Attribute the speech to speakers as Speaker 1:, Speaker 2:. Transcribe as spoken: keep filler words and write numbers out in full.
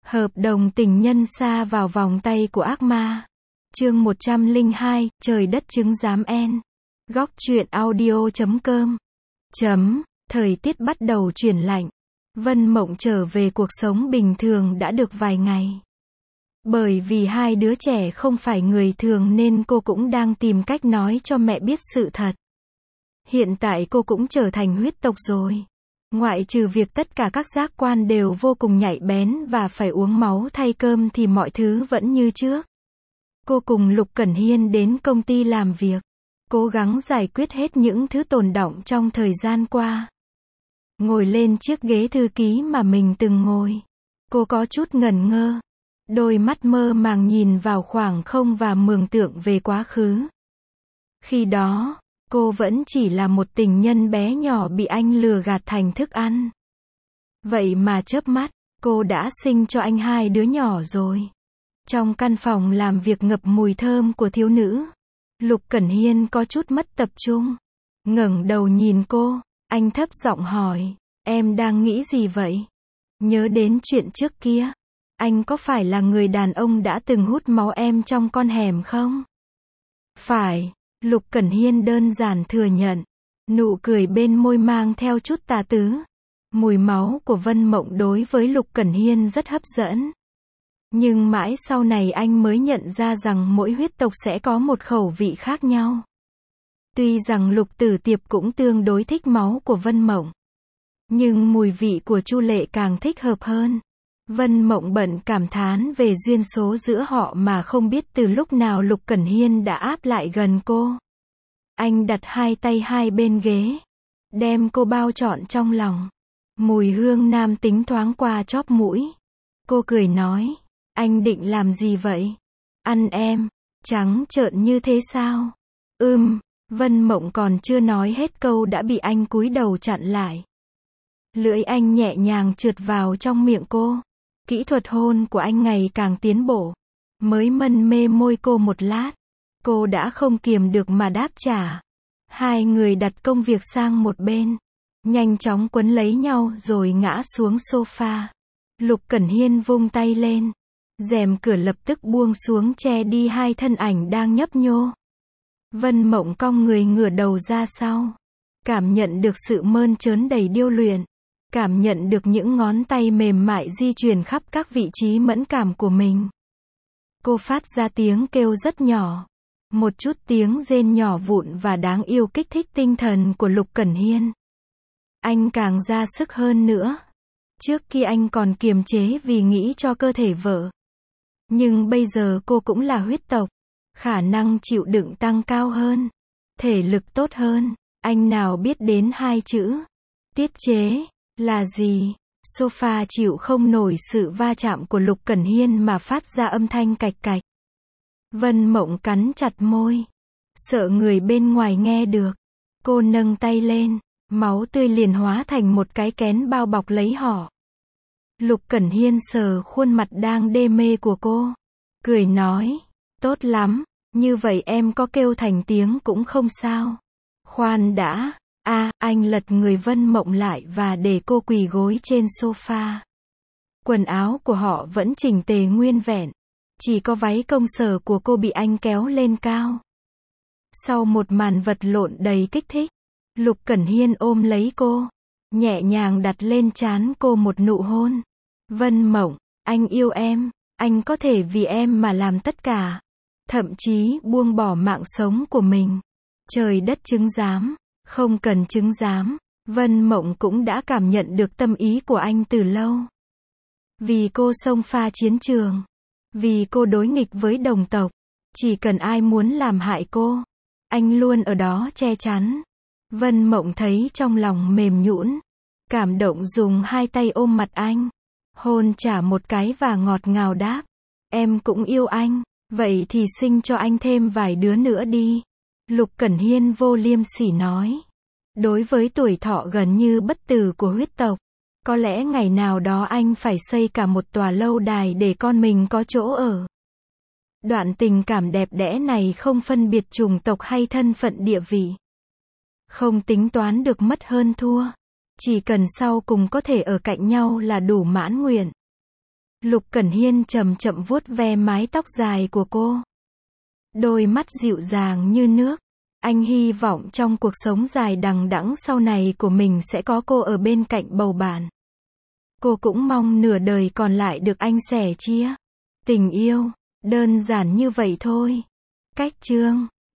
Speaker 1: Hợp đồng tình nhân sa vào vòng tay của ác ma. Chương một trăm lẻ hai, trời đất chứng giám en. Góc truyện audio chấm com. Chấm, thời tiết bắt đầu chuyển lạnh. Vân Mộng trở về cuộc sống bình thường đã được vài ngày. Bởi vì hai đứa trẻ không phải người thường nên cô cũng đang tìm cách nói cho mẹ biết sự thật. Hiện tại cô cũng trở thành huyết tộc rồi. Ngoại trừ việc tất cả các giác quan đều vô cùng nhạy bén và phải uống máu thay cơm thì mọi thứ vẫn như trước. Cô cùng Lục Cẩn Hiên đến công ty làm việc, cố gắng giải quyết hết những thứ tồn đọng trong thời gian qua. Ngồi lên chiếc ghế thư ký mà mình từng ngồi, cô có chút ngẩn ngơ, đôi mắt mơ màng nhìn vào khoảng không và mường tượng về quá khứ. Khi đó, cô vẫn chỉ là một tình nhân bé nhỏ bị anh lừa gạt thành thức ăn. Vậy mà chớp mắt, cô đã sinh cho anh hai đứa nhỏ rồi. Trong căn phòng làm việc ngập mùi thơm của thiếu nữ, Lục Cẩn Hiên có chút mất tập trung. Ngẩng đầu nhìn cô, anh thấp giọng hỏi, em đang nghĩ gì vậy? Nhớ đến chuyện trước kia, anh có phải là người đàn ông đã từng hút máu em trong con hẻm không? Phải. Lục Cẩn Hiên đơn giản thừa nhận, nụ cười bên môi mang theo chút tà tứ. Mùi máu của Vân Mộng đối với Lục Cẩn Hiên rất hấp dẫn. Nhưng mãi sau này anh mới nhận ra rằng mỗi huyết tộc sẽ có một khẩu vị khác nhau. Tuy rằng Lục Tử Tiệp cũng tương đối thích máu của Vân Mộng, nhưng mùi vị của Chu Lệ càng thích hợp hơn. Vân Mộng bận cảm thán về duyên số giữa họ mà không biết từ lúc nào Lục Cẩn Hiên đã áp lại gần cô. Anh đặt hai tay hai bên ghế, đem cô bao trọn trong lòng. Mùi hương nam tính thoáng qua chóp mũi. Cô cười nói, anh định làm gì vậy? Ăn em, trắng trợn như thế sao? Ưm, Vân Mộng còn chưa nói hết câu đã bị anh cúi đầu chặn lại. Lưỡi anh nhẹ nhàng trượt vào trong miệng cô. Kỹ thuật hôn của anh ngày càng tiến bộ. Mới mân mê môi cô một lát, cô đã không kiềm được mà đáp trả. Hai người đặt công việc sang một bên, nhanh chóng quấn lấy nhau rồi ngã xuống sofa. Lục Cẩn Hiên vung tay lên, rèm cửa lập tức buông xuống che đi hai thân ảnh đang nhấp nhô. Vân Mộng cong người ngửa đầu ra sau, cảm nhận được sự mơn trớn đầy điêu luyện. Cảm nhận được những ngón tay mềm mại di chuyển khắp các vị trí mẫn cảm của mình. Cô phát ra tiếng kêu rất nhỏ. Một chút tiếng rên nhỏ vụn và đáng yêu kích thích tinh thần của Lục Cẩn Hiên. Anh càng ra sức hơn nữa. Trước kia anh còn kiềm chế vì nghĩ cho cơ thể vợ. Nhưng bây giờ cô cũng là huyết tộc. Khả năng chịu đựng tăng cao hơn. Thể lực tốt hơn. Anh nào biết đến hai chữ tiết chế là gì? Sofa chịu không nổi sự va chạm của Lục Cẩn Hiên mà phát ra âm thanh cạch cạch. Vân Mộng cắn chặt môi, sợ người bên ngoài nghe được. Cô nâng tay lên, máu tươi liền hóa thành một cái kén bao bọc lấy họ. Lục Cẩn Hiên sờ khuôn mặt đang đê mê của cô, cười nói, tốt lắm, như vậy em có kêu thành tiếng cũng không sao. Khoan đã. A, à, anh lật người Vân Mộng lại và để cô quỳ gối trên sofa. Quần áo của họ vẫn chỉnh tề nguyên vẹn. Chỉ có váy công sở của cô bị anh kéo lên cao. Sau một màn vật lộn đầy kích thích, Lục Cẩn Hiên ôm lấy cô, nhẹ nhàng đặt lên trán cô một nụ hôn. Vân Mộng, anh yêu em, anh có thể vì em mà làm tất cả. Thậm chí buông bỏ mạng sống của mình. Trời đất chứng giám. Không cần chứng giám, Vân Mộng cũng đã cảm nhận được tâm ý của anh từ lâu. Vì cô xông pha chiến trường, vì cô đối nghịch với đồng tộc, chỉ cần ai muốn làm hại cô, anh luôn ở đó che chắn. Vân Mộng thấy trong lòng mềm nhũn, cảm động dùng hai tay ôm mặt anh, hôn trả một cái và ngọt ngào đáp, em cũng yêu anh, vậy thì sinh cho anh thêm vài đứa nữa đi. Lục Cẩn Hiên vô liêm sỉ nói. Đối với tuổi thọ gần như bất tử của huyết tộc, có lẽ ngày nào đó anh phải xây cả một tòa lâu đài để con mình có chỗ ở. Đoạn tình cảm đẹp đẽ này không phân biệt chủng tộc hay thân phận địa vị. Không tính toán được mất hơn thua. Chỉ cần sau cùng có thể ở cạnh nhau là đủ mãn nguyện. Lục Cẩn Hiên chậm chậm vuốt ve mái tóc dài của cô. Đôi mắt dịu dàng như nước. Anh hy vọng trong cuộc sống dài đằng đẵng sau này của mình sẽ có cô ở bên cạnh bầu bạn. Cô cũng mong nửa đời còn lại được anh sẻ chia. Tình yêu, đơn giản như vậy thôi. Cách chương